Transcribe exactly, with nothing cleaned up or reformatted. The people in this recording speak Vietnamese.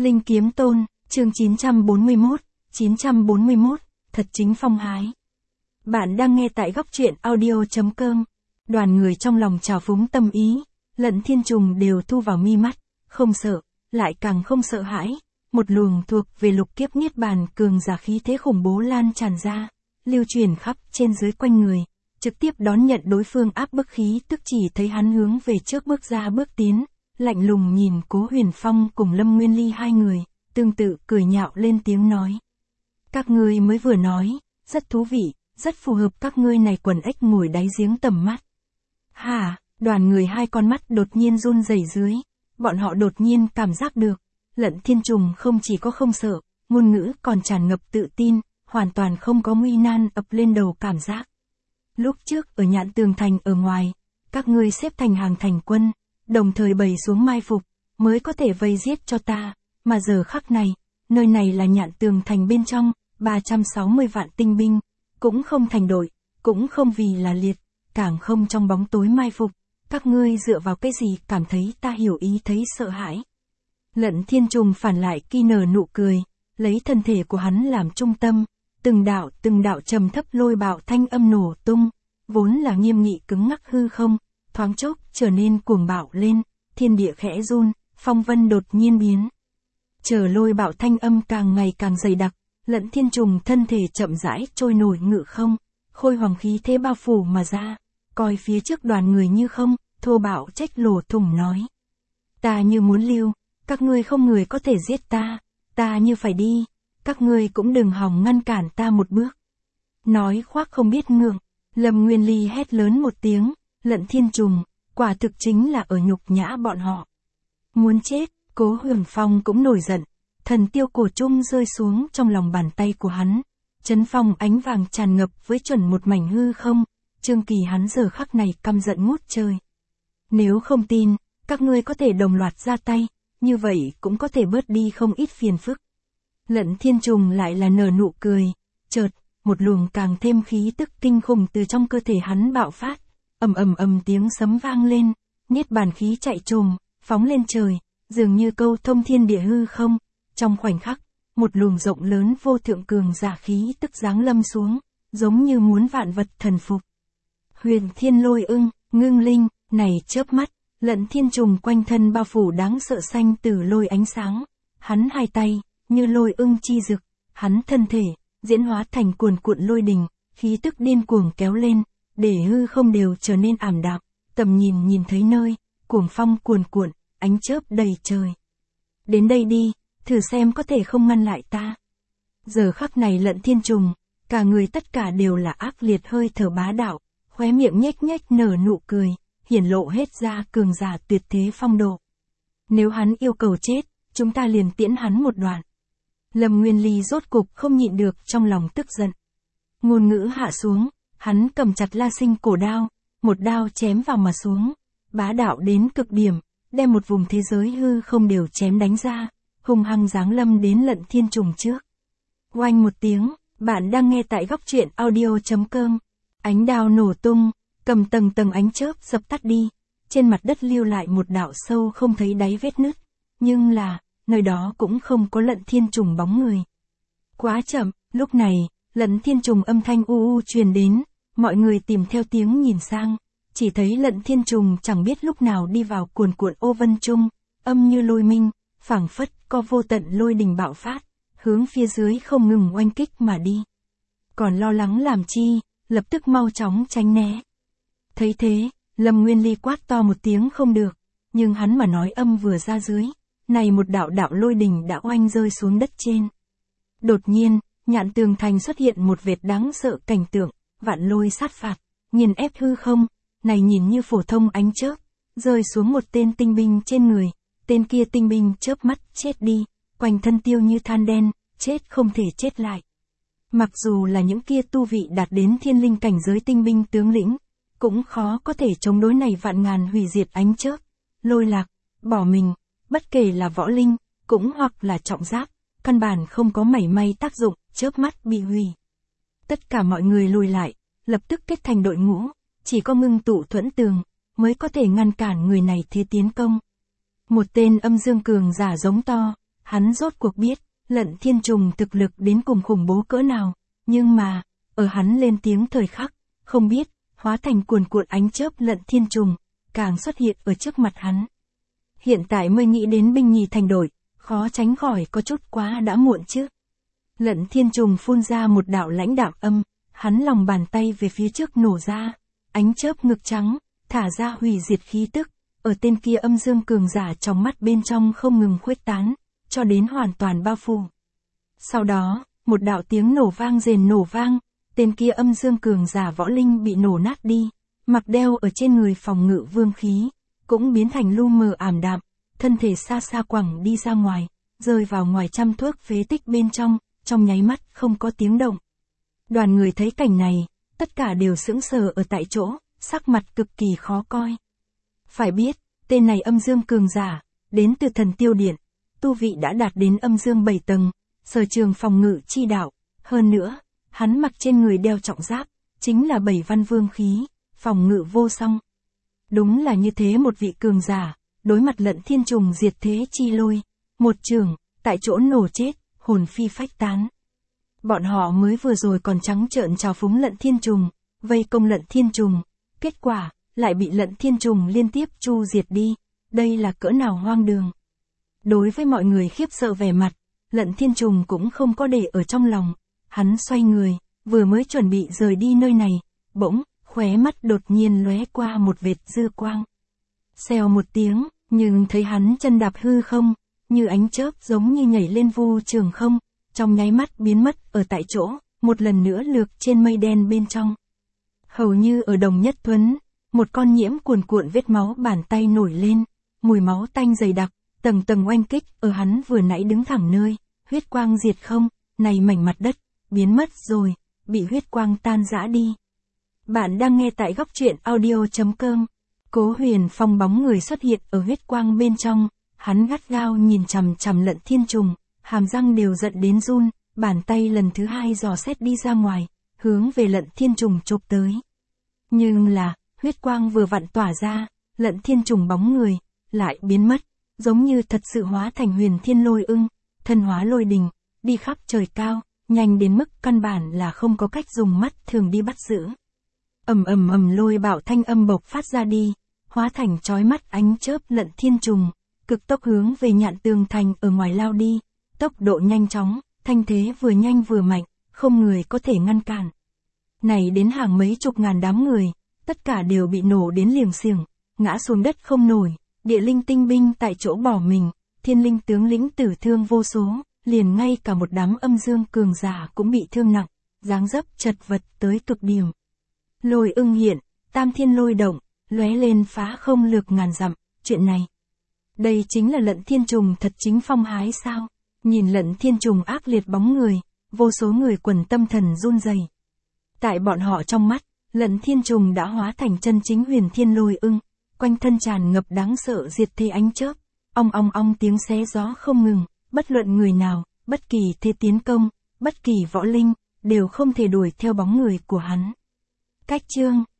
Linh Kiếm Tôn, chương chín trăm bốn mươi mốt, chín trăm bốn mươi mốt, thật chính phong hái. Bạn đang nghe tại góc truyện audio chấm com. Đoàn người trong lòng trào phúng tâm ý, Lận Thiên Trùng đều thu vào mi mắt, không sợ, lại càng không sợ hãi. Một luồng thuộc về lục kiếp niết bàn cường giả khí thế khủng bố lan tràn ra, lưu truyền khắp trên dưới quanh người, trực tiếp đón nhận đối phương áp bức khí, tức chỉ thấy hắn hướng về trước bước ra bước tiến, lạnh lùng nhìn Cố Huyền Phong cùng Lâm Nguyên Ly hai người, tương tự cười nhạo lên tiếng nói. Các ngươi mới vừa nói, rất thú vị, rất phù hợp các ngươi này quần ếch ngồi đáy giếng tầm mắt. Hả, đoàn người hai con mắt đột nhiên run rẩy dưới, bọn họ đột nhiên cảm giác được, Lận Thiên Trùng không chỉ có không sợ, ngôn ngữ còn tràn ngập tự tin, hoàn toàn không có nguy nan ập lên đầu cảm giác. Lúc trước ở Nhạn Tường Thành ở ngoài, các ngươi xếp thành hàng thành quân, đồng thời bày xuống mai phục, mới có thể vây giết cho ta, mà giờ khắc này, nơi này là Nhạn Tường Thành bên trong, ba trăm sáu mươi vạn tinh binh, cũng không thành đội, cũng không vì là liệt, càng không trong bóng tối mai phục, các ngươi dựa vào cái gì cảm thấy ta hiểu ý thấy sợ hãi. Lận Thiên Trùng phản lại kỳ nở nụ cười, lấy thân thể của hắn làm trung tâm, từng đạo từng đạo trầm thấp lôi bạo thanh âm nổ tung, vốn là nghiêm nghị cứng ngắc hư không, thoáng chốc trở nên cuồng bạo lên, thiên địa khẽ run, phong vân đột nhiên biến. Chờ lôi bạo thanh âm càng ngày càng dày đặc, Lận Thiên Trùng thân thể chậm rãi trôi nổi ngự không, khôi hoàng khí thế bao phủ mà ra, coi phía trước đoàn người như không, thô bạo trách lổ thủng nói. Ta như muốn lưu, các ngươi không người có thể giết ta, ta như phải đi, các ngươi cũng đừng hòng ngăn cản ta một bước. Nói khoác không biết ngượng, Lâm Nguyên Ly hét lớn một tiếng, Lận Thiên Trùng, quả thực chính là ở nhục nhã bọn họ. Muốn chết, Cố Huyền Phong cũng nổi giận, thần tiêu cổ trung rơi xuống trong lòng bàn tay của hắn, chấn phong ánh vàng tràn ngập với chuẩn một mảnh hư không, Trương Kỳ hắn giờ khắc này căm giận ngút trời. Nếu không tin, các ngươi có thể đồng loạt ra tay, như vậy cũng có thể bớt đi không ít phiền phức. Lận Thiên Trùng lại là nở nụ cười, chợt, một luồng càng thêm khí tức kinh khủng từ trong cơ thể hắn bạo phát, ầm ầm ầm tiếng sấm vang lên, niết bàn khí chạy trồm, phóng lên trời, dường như câu thông thiên địa hư không, trong khoảnh khắc, một luồng rộng lớn vô thượng cường giả khí tức giáng lâm xuống, giống như muốn vạn vật thần phục. Huyền Thiên Lôi Ưng, ngưng linh, này chớp mắt, Lận Thiên Trùng quanh thân bao phủ đáng sợ xanh từ lôi ánh sáng, hắn hai tay, như lôi ưng chi rực, hắn thân thể, diễn hóa thành cuồn cuộn lôi đình, khí tức điên cuồng kéo lên, để hư không đều trở nên ảm đạm, tầm nhìn nhìn thấy nơi, cuồng phong cuồn cuộn, ánh chớp đầy trời. Đến đây đi, thử xem có thể không ngăn lại ta. Giờ khắc này Lận Thiên Trùng, cả người tất cả đều là ác liệt hơi thở bá đạo, khóe miệng nhếch nhếch nở nụ cười, hiển lộ hết ra cường giả tuyệt thế phong độ. Nếu hắn yêu cầu chết, chúng ta liền tiễn hắn một đoạn. Lâm Nguyên Ly rốt cục không nhịn được trong lòng tức giận. Ngôn ngữ hạ xuống, hắn cầm chặt La Sinh cổ đao, một đao chém vào mà xuống, bá đạo đến cực điểm, đem một vùng thế giới hư không đều chém đánh ra, hung hăng giáng lâm đến Lận Thiên Trùng trước. Oanh một tiếng, bạn đang nghe tại góc truyện audio chấm com. Ánh đao nổ tung, cầm tầng tầng ánh chớp dập tắt đi, trên mặt đất lưu lại một đạo sâu không thấy đáy vết nứt, nhưng là, nơi đó cũng không có Lận Thiên Trùng bóng người. Quá chậm, lúc này, Lận Thiên Trùng âm thanh u u truyền đến, mọi người tìm theo tiếng nhìn sang, chỉ thấy Lận Thiên Trùng chẳng biết lúc nào đi vào cuồn cuộn ô vân trung, âm như lôi minh, phảng phất có vô tận lôi đình bạo phát, hướng phía dưới không ngừng oanh kích mà đi. Còn lo lắng làm chi, lập tức mau chóng tránh né. Thấy thế, Lâm Nguyên Ly quát to một tiếng không được, nhưng hắn mà nói âm vừa ra dưới, này một đạo đạo lôi đình đã oanh rơi xuống đất trên. Đột nhiên, Nhạn Tường Thành xuất hiện một vệt đáng sợ cảnh tượng, vạn lôi sát phạt, nghiền ép hư không, này nhìn như phổ thông ánh chớp, rơi xuống một tên tinh binh trên người, tên kia tinh binh chớp mắt chết đi, quanh thân tiêu như than đen, chết không thể chết lại. Mặc dù là những kia tu vị đạt đến thiên linh cảnh giới tinh binh tướng lĩnh, cũng khó có thể chống đối này vạn ngàn hủy diệt ánh chớp, lôi lạc, bỏ mình, bất kể là võ linh, cũng hoặc là trọng giáp, căn bản không có mảy may tác dụng, chớp mắt bị hủy. Tất cả mọi người lùi lại, lập tức kết thành đội ngũ, chỉ có ngưng tụ thuẫn tường, mới có thể ngăn cản người này thế tiến công. Một tên âm dương cường giả giống to, Hắn rốt cuộc biết, Lận Thiên Trùng thực lực đến cùng khủng bố cỡ nào, nhưng mà, ở hắn lên tiếng thời khắc, không biết, hóa thành cuồn cuộn ánh chớp Lận Thiên Trùng, càng xuất hiện ở trước mặt hắn. Hiện tại mới nghĩ đến binh nhì thành đội, khó tránh khỏi có chút quá đã muộn chứ. Lận Thiên Trùng phun ra một đạo lãnh đạm âm, hắn lòng bàn tay về phía trước nổ ra, ánh chớp ngực trắng, thả ra hủy diệt khí tức, ở tên kia âm dương cường giả trong mắt bên trong không ngừng khuếch tán, cho đến hoàn toàn bao phủ. Sau đó, một đạo tiếng nổ vang rền nổ vang, tên kia âm dương cường giả võ linh bị nổ nát đi, mặc đeo ở trên người phòng ngự vương khí, cũng biến thành lu mờ ảm đạm, thân thể xa xa quẳng đi ra ngoài, rơi vào ngoài trăm thước phế tích bên trong, trong nháy mắt không có tiếng động. Đoàn người thấy cảnh này, tất cả đều sững sờ ở tại chỗ, sắc mặt cực kỳ khó coi. Phải biết, tên này âm dương cường giả, đến từ thần tiêu điện, tu vị đã đạt đến âm dương bảy tầng, sở trường phòng ngự chi đạo, hơn nữa, hắn mặc trên người đeo trọng giáp, chính là bảy văn vương khí, phòng ngự vô song. Đúng là như thế một vị cường giả, đối mặt Lận Thiên Trùng diệt thế chi lôi, một trường, tại chỗ nổ chết, hồn phi phách tán. Bọn họ mới vừa rồi còn trắng trợn trào phúng Lận Thiên Trùng, vây công Lận Thiên Trùng, kết quả, lại bị Lận Thiên Trùng liên tiếp chu diệt đi, đây là cỡ nào hoang đường. Đối với mọi người khiếp sợ vẻ mặt, Lận Thiên Trùng cũng không có để ở trong lòng, hắn xoay người, vừa mới chuẩn bị rời đi nơi này, bỗng, khóe mắt đột nhiên lóe qua một vệt dư quang. Xèo một tiếng, nhưng thấy hắn chân đạp hư không, như ánh chớp giống như nhảy lên vu trường không, trong nháy mắt biến mất ở tại chỗ, một lần nữa lược trên mây đen bên trong. Hầu như ở đồng nhất thuấn, một con nhiễm cuồn cuộn vết máu bàn tay nổi lên, mùi máu tanh dày đặc, tầng tầng oanh kích ở hắn vừa nãy đứng thẳng nơi, huyết quang diệt không, này mảnh mặt đất, biến mất rồi, bị huyết quang tan rã đi. Bạn đang nghe tại góc truyện audio chấm com. Cố Huyền Phong bóng người xuất hiện ở huyết quang bên trong, hắn gắt gao nhìn chằm chằm Lận Thiên Trùng, hàm răng đều giận đến run, bàn tay lần thứ hai dò xét đi ra ngoài, hướng về Lận Thiên Trùng chộp tới. Nhưng là, huyết quang vừa vặn tỏa ra, Lận Thiên Trùng bóng người, lại biến mất, giống như thật sự hóa thành huyền thiên lôi ưng, thân hóa lôi đình, đi khắp trời cao, nhanh đến mức căn bản là không có cách dùng mắt thường đi bắt giữ. Ầm ầm ầm lôi bạo thanh âm bộc phát ra đi, hóa thành chói mắt ánh chớp Lận Thiên Trùng, cực tốc hướng về nhạn tường thành ở ngoài lao đi, tốc độ nhanh chóng, thanh thế vừa nhanh vừa mạnh, không người có thể ngăn cản. Này đến hàng mấy chục ngàn đám người, tất cả đều bị nổ đến liềng xiềng, ngã xuống đất không nổi, địa linh tinh binh tại chỗ bỏ mình, thiên linh tướng lĩnh tử thương vô số, liền ngay cả một đám âm dương cường giả cũng bị thương nặng, dáng dấp chật vật tới cực điểm. Lôi ưng hiện, tam thiên lôi động, lóe lên phá không lược ngàn dặm, chuyện này. Đây chính là Lận Thiên Trùng thật chính phong hái sao? Nhìn Lận Thiên Trùng ác liệt bóng người, vô số người quần tâm thần run rẩy. Tại bọn họ trong mắt, Lận Thiên Trùng đã hóa thành chân chính huyền thiên lôi ưng, quanh thân tràn ngập đáng sợ diệt thế ánh chớp, ong ong ong tiếng xé gió không ngừng, bất luận người nào, bất kỳ thế tiến công, bất kỳ võ linh, đều không thể đuổi theo bóng người của hắn. Cách chương